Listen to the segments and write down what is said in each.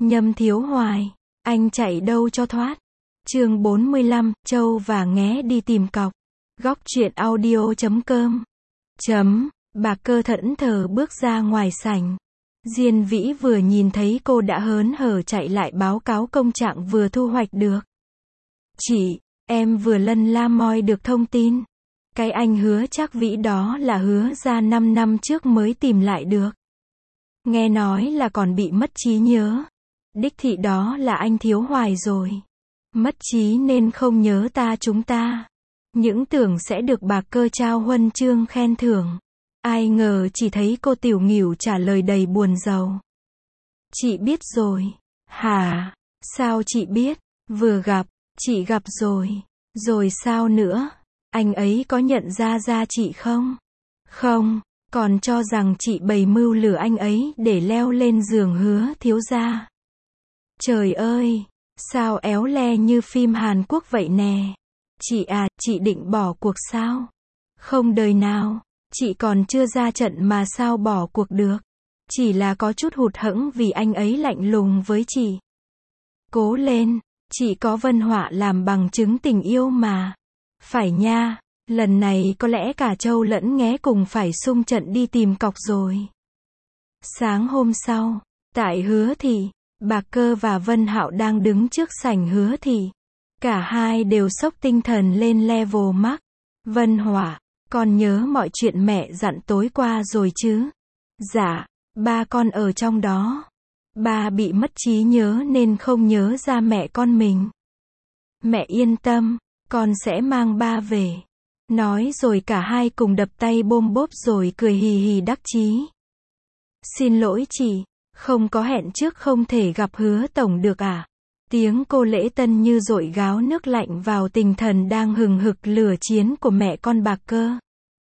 Nhâm Thiếu Hoài, anh chạy đâu cho thoát. Chương 45, Châu và Nghé đi tìm cọc. Góc truyện audio.com. Bà Cơ thẫn thờ bước ra ngoài sảnh. Diên Vĩ vừa nhìn thấy cô đã hớn hở chạy lại báo cáo công trạng vừa thu hoạch được. Chị, em vừa lân la moi được thông tin. Cái anh Hứa Trác Vĩ đó là Hứa ra 5 năm trước mới tìm lại được. Nghe nói là còn bị mất trí nhớ. Đích thị đó là anh Thiếu Hoài rồi. Mất trí nên không nhớ chúng ta. Những tưởng sẽ được bà Cơ trao huân chương khen thưởng. Ai ngờ chỉ thấy cô Tiểu Nghỉu trả lời đầy buồn rầu. Chị biết rồi. Hả? Sao chị biết? Vừa gặp, chị gặp rồi. Rồi sao nữa? Anh ấy có nhận ra chị không? Không, còn cho rằng chị bày mưu lừa anh ấy để leo lên giường Hứa thiếu gia. Trời ơi, sao éo le như phim Hàn Quốc vậy nè. Chị à, chị định bỏ cuộc sao? Không đời nào, chị còn chưa ra trận mà sao bỏ cuộc được. Chỉ là có chút hụt hẫng vì anh ấy lạnh lùng với chị. Cố lên, chị có Vân Họa làm bằng chứng tình yêu mà. Phải nha, lần này có lẽ cả Châu lẫn Nghé cùng phải xung trận đi tìm cọc rồi. Sáng hôm sau, tại Hứa thị, bà Cơ và Vân Hạo đang đứng trước sảnh Hứa thị. Cả hai đều sốc tinh thần lên level max. Vân Họa, con nhớ mọi chuyện mẹ dặn tối qua rồi chứ? Dạ, ba con ở trong đó. Ba bị mất trí nhớ nên không nhớ ra mẹ con mình. Mẹ yên tâm, con sẽ mang ba về. Nói rồi cả hai cùng đập tay bôm bốp rồi cười hì hì đắc chí. Xin lỗi chị, không có hẹn trước không thể gặp Hứa tổng được à? Tiếng cô Lễ Tân như dội gáo nước lạnh vào tinh thần đang hừng hực lửa chiến của mẹ con bà Cơ.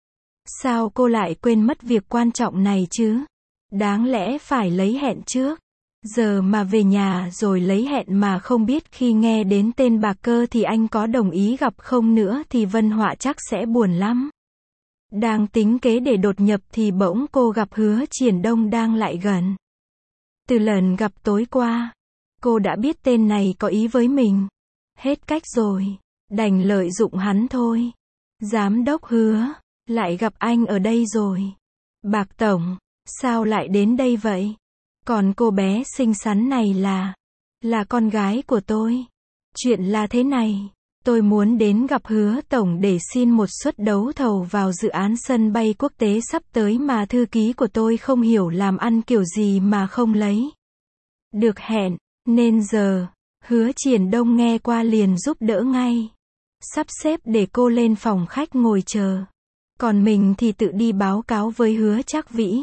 Sao cô lại quên mất việc quan trọng này chứ? Đáng lẽ phải lấy hẹn trước. Giờ mà về nhà rồi lấy hẹn mà không biết khi nghe đến tên bà Cơ thì anh có đồng ý gặp không nữa thì Vân Họa chắc sẽ buồn lắm. Đang tính kế để đột nhập thì bỗng cô gặp Hứa Triển Đông đang lại gần. Từ lần gặp tối qua, cô đã biết tên này có ý với mình. Hết cách rồi, đành lợi dụng hắn thôi. Giám đốc Hứa, lại gặp anh ở đây rồi. Bạc tổng, sao lại đến đây vậy? Còn cô bé xinh xắn này là con gái của tôi. Chuyện là thế này, tôi muốn đến gặp Hứa tổng để xin một suất đấu thầu vào dự án sân bay quốc tế sắp tới mà thư ký của tôi không hiểu làm ăn kiểu gì mà không lấy được hẹn, nên giờ, Hứa Triển Đông nghe qua liền giúp đỡ ngay. Sắp xếp để cô lên phòng khách ngồi chờ. Còn mình thì tự đi báo cáo với Hứa Trác Vĩ.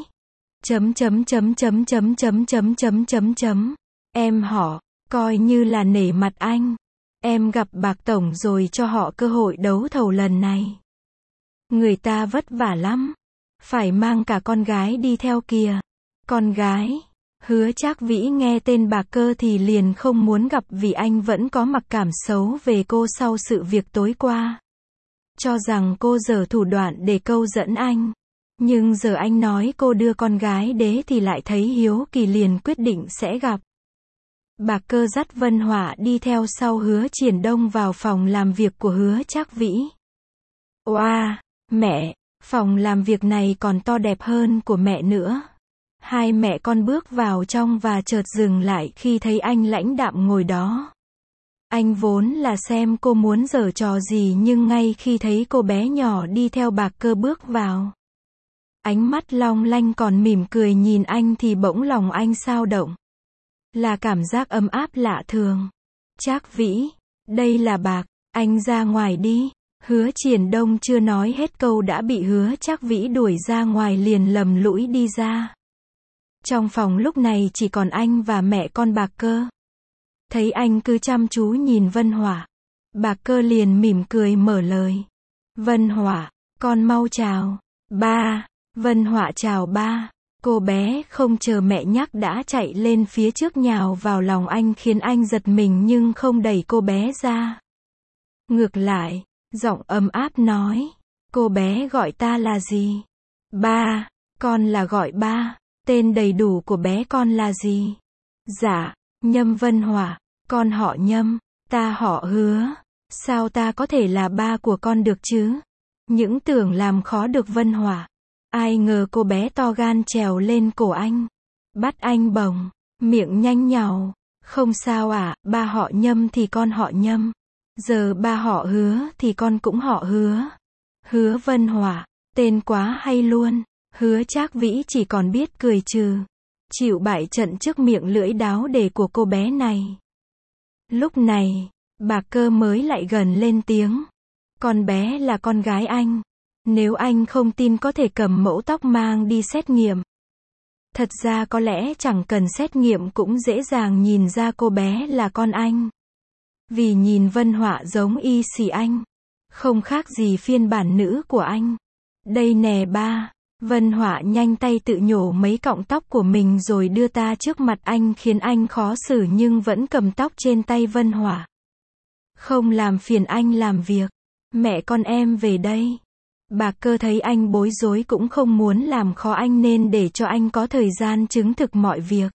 Em họ, coi như là nể mặt anh. Em gặp Bạc tổng rồi cho họ cơ hội đấu thầu lần này. Người ta vất vả lắm. Phải mang cả con gái đi theo kìa. Con gái? Hứa Trác Vĩ nghe tên bà Cơ thì liền không muốn gặp vì anh vẫn có mặc cảm xấu về cô sau sự việc tối qua. Cho rằng cô giở thủ đoạn để câu dẫn anh. Nhưng giờ anh nói cô đưa con gái đế thì lại thấy hiếu kỳ liền quyết định sẽ gặp. Bà Cơ dắt Vân Họa đi theo sau Hứa Triển Đông vào phòng làm việc của Hứa Trác Vĩ. Oa, mẹ, phòng làm việc này còn to đẹp hơn của mẹ nữa. Hai mẹ con bước vào trong và chợt dừng lại khi thấy anh lãnh đạm ngồi đó. Anh vốn là xem cô muốn giở trò gì nhưng ngay khi thấy cô bé nhỏ đi theo bà Cơ bước vào. Ánh mắt long lanh còn mỉm cười nhìn anh thì bỗng lòng anh xao động. Là cảm giác ấm áp lạ thường. Trác Vĩ, đây là Bạc, anh ra ngoài đi. Hứa Triển Đông chưa nói hết câu đã bị Hứa Trác Vĩ đuổi ra ngoài liền lầm lũi đi ra. Trong phòng lúc này chỉ còn anh và mẹ con bà Cơ. Thấy anh cứ chăm chú nhìn Vân Họa, bà Cơ liền mỉm cười mở lời. Vân Họa, con mau chào. Ba. Vân Họa chào ba. Cô bé không chờ mẹ nhắc đã chạy lên phía trước nhào vào lòng anh khiến anh giật mình nhưng không đẩy cô bé ra. Ngược lại, giọng ấm áp nói. Cô bé gọi ta là gì? Ba. Con là gọi ba. Tên đầy đủ của bé con là gì? Dạ, Nhâm Vân Hỏa, con họ Nhâm, ta họ Hứa. Sao ta có thể là ba của con được chứ? Những tưởng làm khó được Vân Hỏa. Ai ngờ cô bé to gan trèo lên cổ anh. Bắt anh bồng, miệng nhanh nhảu. Không sao ạ, ba họ Nhâm thì con họ Nhâm. Giờ ba họ Hứa thì con cũng họ Hứa. Hứa Vân Hỏa, tên quá hay luôn. Hứa Trác Vĩ chỉ còn biết cười trừ. Chịu bại trận trước miệng lưỡi đáo để của cô bé này. Lúc này, bà Cơ mới lại gần lên tiếng. Con bé là con gái anh. Nếu anh không tin có thể cầm mẫu tóc mang đi xét nghiệm. Thật ra có lẽ chẳng cần xét nghiệm cũng dễ dàng nhìn ra cô bé là con anh. Vì nhìn Vân Họa giống y xì anh. Không khác gì phiên bản nữ của anh. Đây nè ba. Vân Họa nhanh tay tự nhổ mấy cọng tóc của mình rồi đưa ta trước mặt anh khiến anh khó xử nhưng vẫn cầm tóc trên tay Vân Họa. Không làm phiền anh làm việc. Mẹ con em về đây. Bà Cơ thấy anh bối rối cũng không muốn làm khó anh nên để cho anh có thời gian chứng thực mọi việc.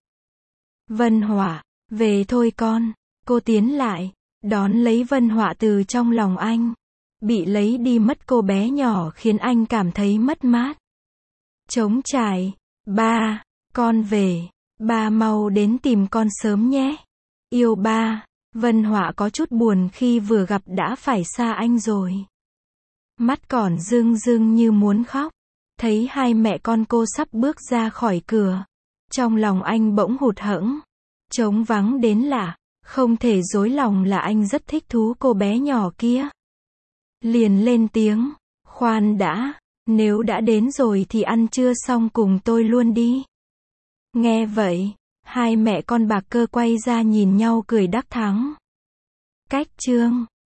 Vân Họa, về thôi con. Cô tiến lại, đón lấy Vân Họa từ trong lòng anh. Bị lấy đi mất cô bé nhỏ khiến anh cảm thấy mất mát. Trống trải. Ba, con về. Ba mau đến tìm con sớm nhé. Yêu ba. Vân Họa có chút buồn khi vừa gặp đã phải xa anh rồi. Mắt còn rưng rưng như muốn khóc. Thấy hai mẹ con cô sắp bước ra khỏi cửa. Trong lòng anh bỗng hụt hẫng. Trống vắng đến lạ. Không thể dối lòng là anh rất thích thú cô bé nhỏ kia. Liền lên tiếng. Khoan đã. Nếu đã đến rồi thì ăn trưa xong cùng tôi luôn đi. Nghe vậy, hai mẹ con bà Cơ quay ra nhìn nhau cười đắc thắng. Cách chương